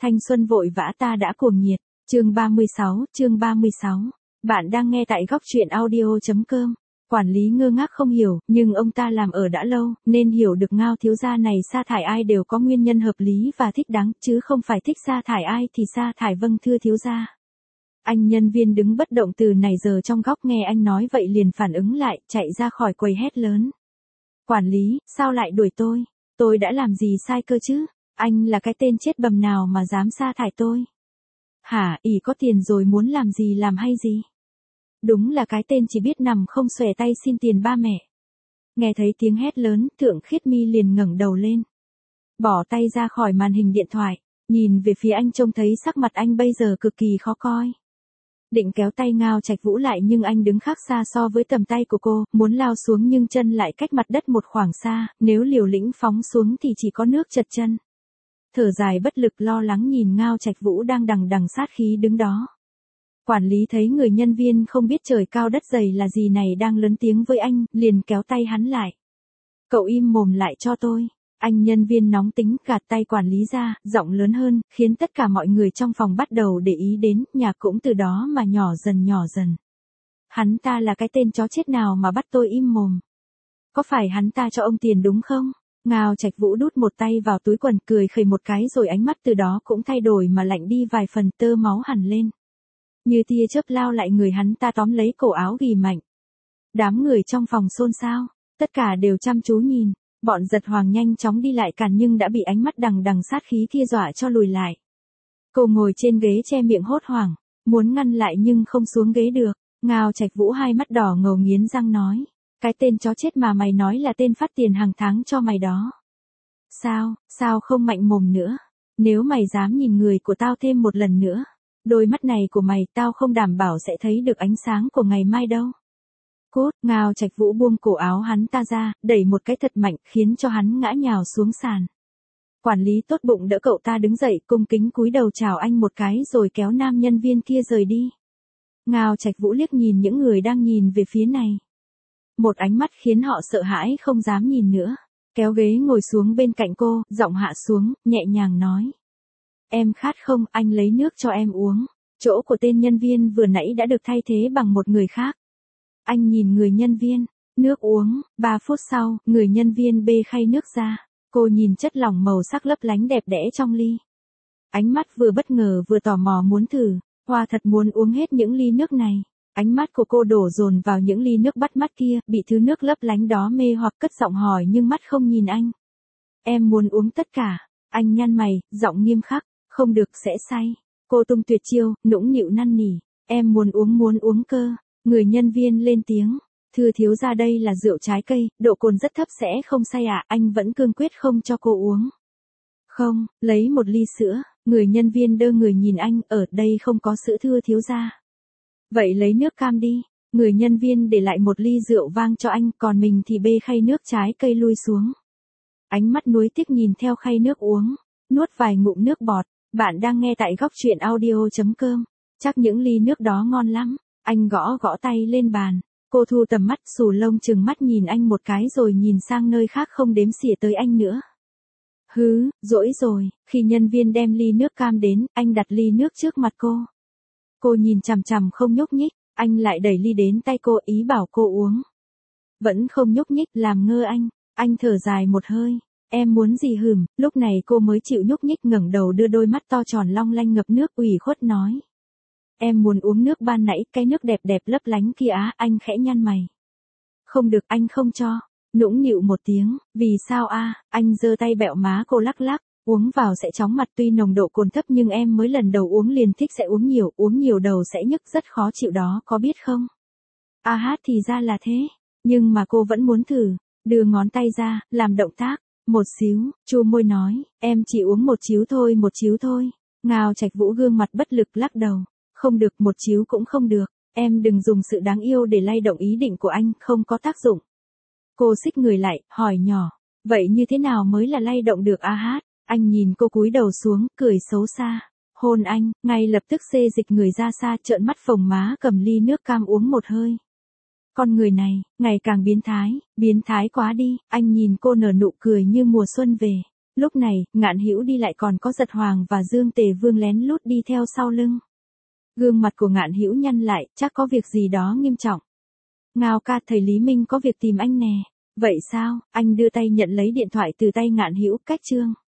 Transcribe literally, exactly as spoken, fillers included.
Thanh xuân vội vã ta đã cuồng nhiệt. Chương ba mươi sáu, chương ba mươi sáu. Bạn đang nghe tại góc truyện audio chấm com. Quản lý ngơ ngác không hiểu, nhưng ông ta làm ở đã lâu, nên hiểu được Ngao thiếu gia này sa thải ai đều có nguyên nhân hợp lý và thích đáng, chứ không phải thích sa thải ai thì sa thải. Vâng thưa thiếu gia. Anh nhân viên đứng bất động từ nãy giờ trong góc nghe anh nói vậy liền phản ứng lại, chạy ra khỏi quầy hét lớn. Quản lý, sao lại đuổi tôi? Tôi đã làm gì sai cơ chứ? Anh là cái tên chết bầm nào mà dám sa thải tôi? Hả, ỷ có tiền rồi muốn làm gì làm hay gì? Đúng là cái tên chỉ biết nằm không xòe tay xin tiền ba mẹ. Nghe thấy tiếng hét lớn, Thượng Khiết Mi liền ngẩng đầu lên. Bỏ tay ra khỏi màn hình điện thoại, nhìn về phía anh trông thấy sắc mặt anh bây giờ cực kỳ khó coi. Định kéo tay Ngao Trạch Vũ lại nhưng anh đứng khác xa so với tầm tay của cô, muốn lao xuống nhưng chân lại cách mặt đất một khoảng xa, nếu liều lĩnh phóng xuống thì chỉ có nước trật chân. Thở dài bất lực lo lắng nhìn Ngao Trạch Vũ đang đằng đằng sát khí đứng đó. Quản lý thấy người nhân viên không biết trời cao đất dày là gì này đang lớn tiếng với anh, liền kéo tay hắn lại. Cậu im mồm lại cho tôi. Anh nhân viên nóng tính gạt tay quản lý ra, giọng lớn hơn, khiến tất cả mọi người trong phòng bắt đầu để ý đến, nhạc cũng từ đó mà nhỏ dần nhỏ dần. Hắn ta là cái tên chó chết nào mà bắt tôi im mồm? Có phải hắn ta cho ông tiền đúng không? Ngao Trạch Vũ đút một tay vào túi quần cười khẩy một cái rồi ánh mắt từ đó cũng thay đổi mà lạnh đi vài phần, tơ máu hẳn lên. Như tia chớp lao lại người hắn ta tóm lấy cổ áo ghì mạnh. Đám người trong phòng xôn xao, tất cả đều chăm chú nhìn. Bọn Giật Hoàng nhanh chóng đi lại cản nhưng đã bị ánh mắt đằng đằng sát khí kia dọa cho lùi lại. Cô ngồi trên ghế che miệng hốt hoảng, muốn ngăn lại nhưng không xuống ghế được. Ngao Trạch Vũ hai mắt đỏ ngầu nghiến răng nói. Cái tên chó chết mà mày nói là tên phát tiền hàng tháng cho mày đó. Sao, sao không mạnh mồm nữa? Nếu mày dám nhìn người của tao thêm một lần nữa, đôi mắt này của mày tao không đảm bảo sẽ thấy được ánh sáng của ngày mai đâu. Cốt, Ngao Trạch Vũ buông cổ áo hắn ta ra, đẩy một cái thật mạnh, khiến cho hắn ngã nhào xuống sàn. Quản lý tốt bụng đỡ cậu ta đứng dậy, cung kính cúi đầu chào anh một cái rồi kéo nam nhân viên kia rời đi. Ngao Trạch Vũ liếc nhìn những người đang nhìn về phía này. Một ánh mắt khiến họ sợ hãi không dám nhìn nữa. Kéo ghế ngồi xuống bên cạnh cô, giọng hạ xuống, nhẹ nhàng nói. Em khát không, anh lấy nước cho em uống. Chỗ của tên nhân viên vừa nãy đã được thay thế bằng một người khác. Anh nhìn người nhân viên, nước uống, ba phút sau, người nhân viên bê khay nước ra. Cô nhìn chất lỏng màu sắc lấp lánh đẹp đẽ trong ly. Ánh mắt vừa bất ngờ vừa tò mò muốn thử, Hoa thật muốn uống hết những ly nước này. Ánh mắt của cô đổ dồn vào những ly nước bắt mắt kia, bị thứ nước lấp lánh đó mê hoặc cất giọng hỏi nhưng mắt không nhìn anh. Em muốn uống tất cả. Anh nhăn mày, giọng nghiêm khắc, không được sẽ say. Cô tung tuyệt chiêu, nũng nịu năn nỉ. Em muốn uống muốn uống cơ. Người nhân viên lên tiếng, thưa thiếu gia đây là rượu trái cây, độ cồn rất thấp sẽ không say ạ, à? Anh vẫn cương quyết không cho cô uống. Không, lấy một ly sữa, người nhân viên đơ người nhìn anh, ở đây không có sữa thưa thiếu gia. Vậy lấy nước cam đi, người nhân viên để lại một ly rượu vang cho anh, còn mình thì bê khay nước trái cây lui xuống. Ánh mắt nuối tiếc nhìn theo khay nước uống, nuốt vài ngụm nước bọt, bạn đang nghe tại góc truyện audio chấm com, chắc những ly nước đó ngon lắm. Anh gõ gõ tay lên bàn, cô thu tầm mắt xù lông chừng mắt nhìn anh một cái rồi nhìn sang nơi khác không đếm xỉa tới anh nữa. Hứ, dỗi rồi, khi nhân viên đem ly nước cam đến, anh đặt ly nước trước mặt cô. Cô nhìn chằm chằm không nhúc nhích, anh lại đẩy ly đến tay cô ý bảo cô uống. Vẫn không nhúc nhích làm ngơ anh, anh thở dài một hơi, em muốn gì hừm, lúc này cô mới chịu nhúc nhích ngẩng đầu đưa đôi mắt to tròn long lanh ngập nước ủy khuất nói. Em muốn uống nước ban nãy, cái nước đẹp đẹp lấp lánh kia á, anh khẽ nhăn mày. Không được, anh không cho. Nũng nịu một tiếng, vì sao a? Anh giơ tay bẹo má cô lắc lắc, uống vào sẽ chóng mặt tuy nồng độ cồn thấp nhưng em mới lần đầu uống liền thích sẽ uống nhiều, uống nhiều đầu sẽ nhức rất khó chịu đó, có biết không? A hát thì ra là thế, nhưng mà cô vẫn muốn thử, đưa ngón tay ra, làm động tác, một xíu, chu môi nói, em chỉ uống một chiếu thôi, một chiếu thôi. Ngao Trạch Vũ gương mặt bất lực lắc đầu. Không được, một chiếu cũng không được, em đừng dùng sự đáng yêu để lay động ý định của anh, không có tác dụng. Cô xích người lại, hỏi nhỏ, vậy như thế nào mới là lay động được a hát? Anh nhìn cô cúi đầu xuống, cười xấu xa, hôn anh, ngay lập tức xê dịch người ra xa, trợn mắt phồng má cầm ly nước cam uống một hơi. Con người này, ngày càng biến thái, biến thái quá đi, anh nhìn cô nở nụ cười như mùa xuân về. Lúc này, Ngạn Hữu đi lại còn có Giật Hoàng và Dương Tề Vương lén lút đi theo sau lưng. Gương mặt của Ngạn Hữu nhăn lại, chắc có việc gì đó nghiêm trọng. Ngao ca, thầy Lý Minh có việc tìm anh nè. Vậy sao? Anh đưa tay nhận lấy điện thoại từ tay Ngạn Hữu, cách chương.